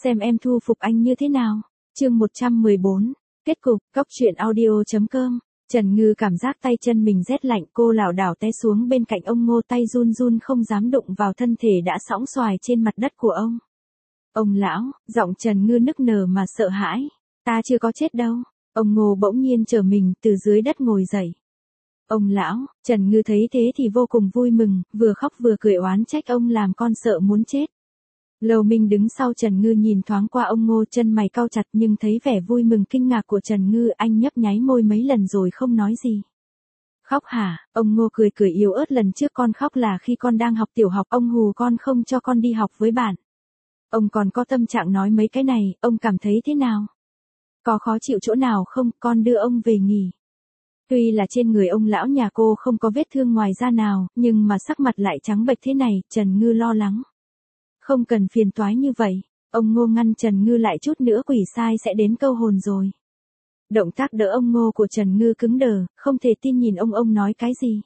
xem em thu phục anh như thế nào. Chương 114, kết cục. Cóc truyện audio.com. Trần Ngư cảm giác tay chân mình rét lạnh, cô lảo đảo té xuống bên cạnh ông Ngô, tay run run không dám đụng vào thân thể đã sõng xoài trên mặt đất của ông. Ông lão, giọng Trần Ngư nức nở mà sợ hãi. Ta chưa có chết đâu. Ông Ngô bỗng nhiên trở mình từ dưới đất ngồi dậy. Ông lão, Trần Ngư thấy thế thì vô cùng vui mừng, vừa khóc vừa cười oán trách ông làm con sợ muốn chết. Lâu Minh đứng sau Trần Ngư nhìn thoáng qua ông Ngô, chân mày cau chặt nhưng thấy vẻ vui mừng kinh ngạc của Trần Ngư, anh nhấp nháy môi mấy lần rồi không nói gì. Khóc hả? Ông Ngô cười cười yếu ớt, lần trước con khóc là khi con đang học tiểu học, ông hù con không cho con đi học với bạn. Ông còn có tâm trạng nói mấy cái này, ông cảm thấy thế nào? Có khó chịu chỗ nào không, con đưa ông về nghỉ. Tuy là trên người ông lão nhà cô không có vết thương ngoài da nào, nhưng mà sắc mặt lại trắng bệch thế này, Trần Ngư lo lắng. Không cần phiền toái như vậy, ông Ngô ngăn Trần Ngư lại, chút nữa quỷ sai sẽ đến câu hồn rồi. Động tác đỡ ông Ngô của Trần Ngư cứng đờ, không thể tin nhìn ông nói cái gì.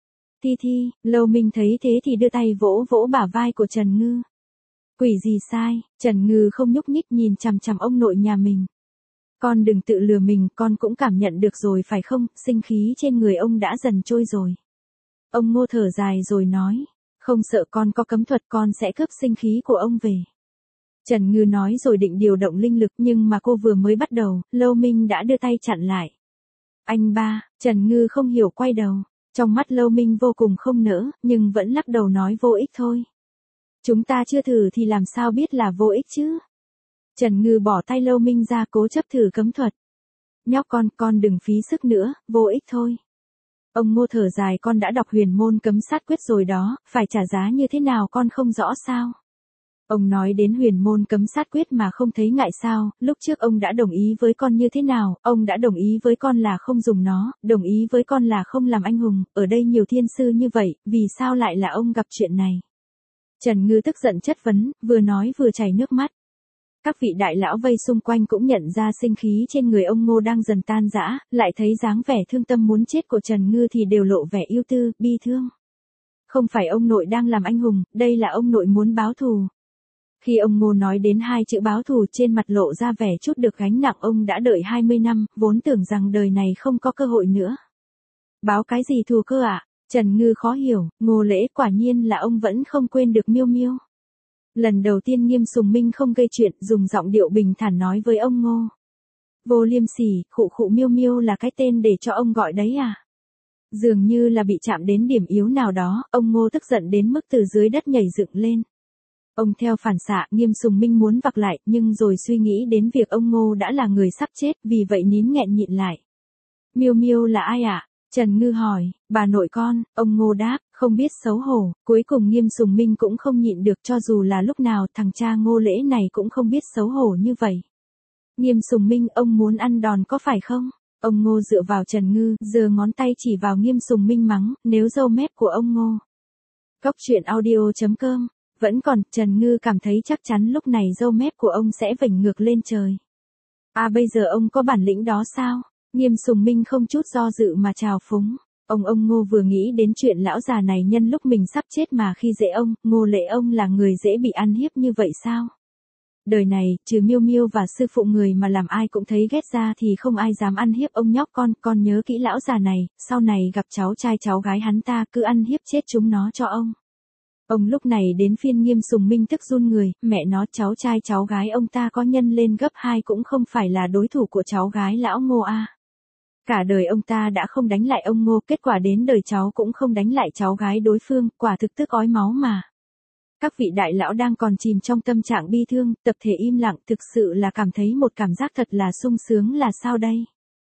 Thi, Lâu Minh thấy thế thì đưa tay vỗ vỗ bả vai của Trần Ngư. Quỷ gì sai? Trần Ngư không nhúc nhích nhìn chằm chằm ông nội nhà mình. Con đừng tự lừa mình, con cũng cảm nhận được rồi phải không, sinh khí trên người ông đã dần trôi rồi. Ông Ngô thở dài rồi nói, không sợ, con có cấm thuật, con sẽ cướp sinh khí của ông về. Trần Ngư nói rồi định điều động linh lực, nhưng mà cô vừa mới bắt đầu, Lâu Minh đã đưa tay chặn lại. Anh ba, Trần Ngư không hiểu quay đầu, trong mắt Lâu Minh vô cùng không nỡ, nhưng vẫn lắc đầu nói vô ích thôi. Chúng ta chưa thử thì làm sao biết là vô ích chứ. Trần Ngư bỏ tay Lâu Minh ra, cố chấp thử cấm thuật. Nhóc con đừng phí sức nữa, vô ích thôi. Ông Ngô thở dài, con đã đọc huyền môn cấm sát quyết rồi đó, phải trả giá như thế nào con không rõ sao. Ông nói đến huyền môn cấm sát quyết mà không thấy ngại sao, lúc trước ông đã đồng ý với con như thế nào, ông đã đồng ý với con là không dùng nó, đồng ý với con là không làm anh hùng, ở đây nhiều thiên sư như vậy, vì sao lại là ông gặp chuyện này. Trần Ngư tức giận chất vấn, vừa nói vừa chảy nước mắt. Các vị đại lão vây xung quanh cũng nhận ra sinh khí trên người ông Ngô đang dần tan rã, lại thấy dáng vẻ thương tâm muốn chết của Trần Ngư thì đều lộ vẻ ưu tư, bi thương. Không phải ông nội đang làm anh hùng, đây là ông nội muốn báo thù. Khi ông Ngô nói đến hai chữ báo thù, trên mặt lộ ra vẻ chút được gánh nặng, ông đã đợi 20 năm, vốn tưởng rằng đời này không có cơ hội nữa. Báo cái gì thù cơ ạ? Trần Ngư khó hiểu, Ngô Lễ quả nhiên là ông vẫn không quên được Miêu Miêu. Lần đầu tiên Nghiêm Sùng Minh không gây chuyện, dùng giọng điệu bình thản nói với ông Ngô. Vô liêm sỉ, khụ Miêu Miêu là cái tên để cho ông gọi đấy à? Dường như là bị chạm đến điểm yếu nào đó, ông Ngô tức giận đến mức từ dưới đất nhảy dựng lên. Ông theo phản xạ, Nghiêm Sùng Minh muốn vặc lại, nhưng rồi suy nghĩ đến việc ông Ngô đã là người sắp chết, vì vậy nín nghẹn nhịn lại. Miêu Miêu là ai ạ? Trần Ngư hỏi, bà nội con, ông Ngô đáp, không biết xấu hổ, cuối cùng Nghiêm Sùng Minh cũng không nhịn được, cho dù là lúc nào thằng cha Ngô Lễ này cũng không biết xấu hổ như vậy. Nghiêm Sùng Minh, ông muốn ăn đòn có phải không? Ông Ngô dựa vào Trần Ngư, giơ ngón tay chỉ vào Nghiêm Sùng Minh mắng, nếu râu mép của ông Ngô. Cóc truyện audio.com, vẫn còn, Trần Ngư cảm thấy chắc chắn lúc này râu mép của ông sẽ vểnh ngược lên trời. À bây giờ ông có bản lĩnh đó sao? Nghiêm Sùng Minh không chút do dự mà trào phúng. Ông Ngô vừa nghĩ đến chuyện lão già này nhân lúc mình sắp chết mà khi dễ ông, Ngô Lễ ông là người dễ bị ăn hiếp như vậy sao? Đời này, trừ Miêu Miêu và sư phụ người mà làm ai cũng thấy ghét ra thì không ai dám ăn hiếp ông nhóc con nhớ kỹ lão già này, sau này gặp cháu trai cháu gái hắn ta cứ ăn hiếp chết chúng nó cho ông. Ông lúc này đến phiên Nghiêm Sùng Minh tức run người, mẹ nó, cháu trai cháu gái ông ta có nhân lên gấp 2 cũng không phải là đối thủ của cháu gái lão Ngô a. Cả đời ông ta đã không đánh lại ông Ngô, kết quả đến đời cháu cũng không đánh lại cháu gái đối phương, quả thực tức ói máu mà. Các vị đại lão đang còn chìm trong tâm trạng bi thương, tập thể im lặng, thực sự là cảm thấy một cảm giác thật là sung sướng là sao đây?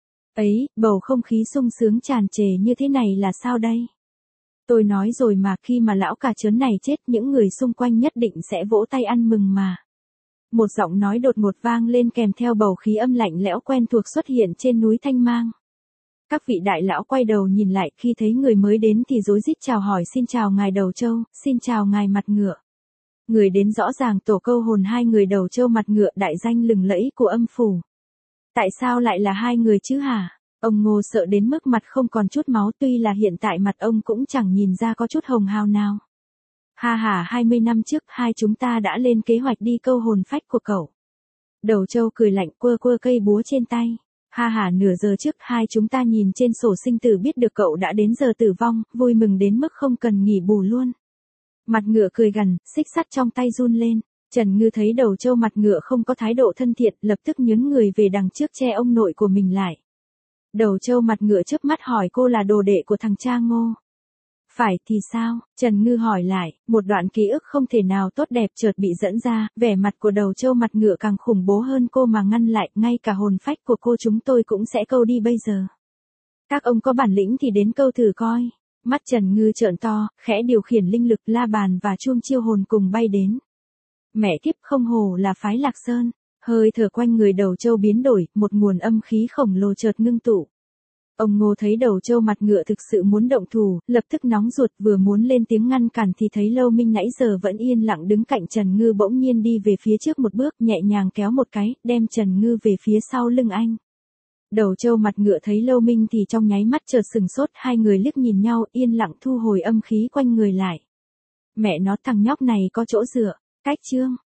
Ấy, bầu không khí sung sướng tràn trề như thế này là sao đây? Tôi nói rồi mà, khi mà lão cả trớn này chết, những người xung quanh nhất định sẽ vỗ tay ăn mừng mà. Một giọng nói đột ngột vang lên kèm theo bầu khí âm lạnh lẽo quen thuộc xuất hiện trên núi Thanh Mang. Các vị đại lão quay đầu nhìn lại, khi thấy người mới đến thì rối rít chào hỏi, xin chào ngài đầu trâu, xin chào ngài mặt ngựa. Người đến rõ ràng tổ câu hồn hai người đầu trâu mặt ngựa đại danh lừng lẫy của âm phủ. Tại sao lại là hai người chứ hả? Ông Ngô sợ đến mức mặt không còn chút máu, tuy là hiện tại mặt ông cũng chẳng nhìn ra có chút hồng hào nào. Ha ha, 20 năm trước hai chúng ta đã lên kế hoạch đi câu hồn phách của cậu. Đầu Châu cười lạnh quơ quơ cây búa trên tay. Ha ha, nửa giờ trước hai chúng ta nhìn trên sổ sinh tử biết được cậu đã đến giờ tử vong, vui mừng đến mức không cần nghỉ bù luôn. Mặt ngựa cười gằn, xích sắt trong tay run lên. Trần Ngư thấy Đầu Châu mặt ngựa không có thái độ thân thiện, lập tức nhướng người về đằng trước che ông nội của mình lại. Đầu Châu mặt ngựa chớp mắt hỏi cô là đồ đệ của thằng cha Ngô. Phải thì sao? Trần Ngư hỏi lại, một đoạn ký ức không thể nào tốt đẹp chợt bị dẫn ra, vẻ mặt của Đầu Châu mặt ngựa càng khủng bố hơn cô mà ngăn lại, ngay cả hồn phách của cô chúng tôi cũng sẽ câu đi bây giờ. Các ông có bản lĩnh thì đến câu thử coi. Mắt Trần Ngư trợn to, khẽ điều khiển linh lực la bàn và chuông chiêu hồn cùng bay đến. Mẹ kiếp, không hồ là phái Lạc Sơn. Hơi thở quanh người Đầu Châu biến đổi, một nguồn âm khí khổng lồ chợt ngưng tụ. Ông Ngô thấy Đầu Châu mặt ngựa thực sự muốn động thủ, lập tức nóng ruột vừa muốn lên tiếng ngăn cản thì thấy Lâu Minh nãy giờ vẫn yên lặng đứng cạnh Trần Ngư bỗng nhiên đi về phía trước một bước, nhẹ nhàng kéo một cái, đem Trần Ngư về phía sau lưng anh. Đầu Châu mặt ngựa thấy Lâu Minh thì trong nháy mắt chợt sừng sốt, hai người liếc nhìn nhau, yên lặng thu hồi âm khí quanh người lại. Mẹ nó, thằng nhóc này có chỗ dựa. Cách chương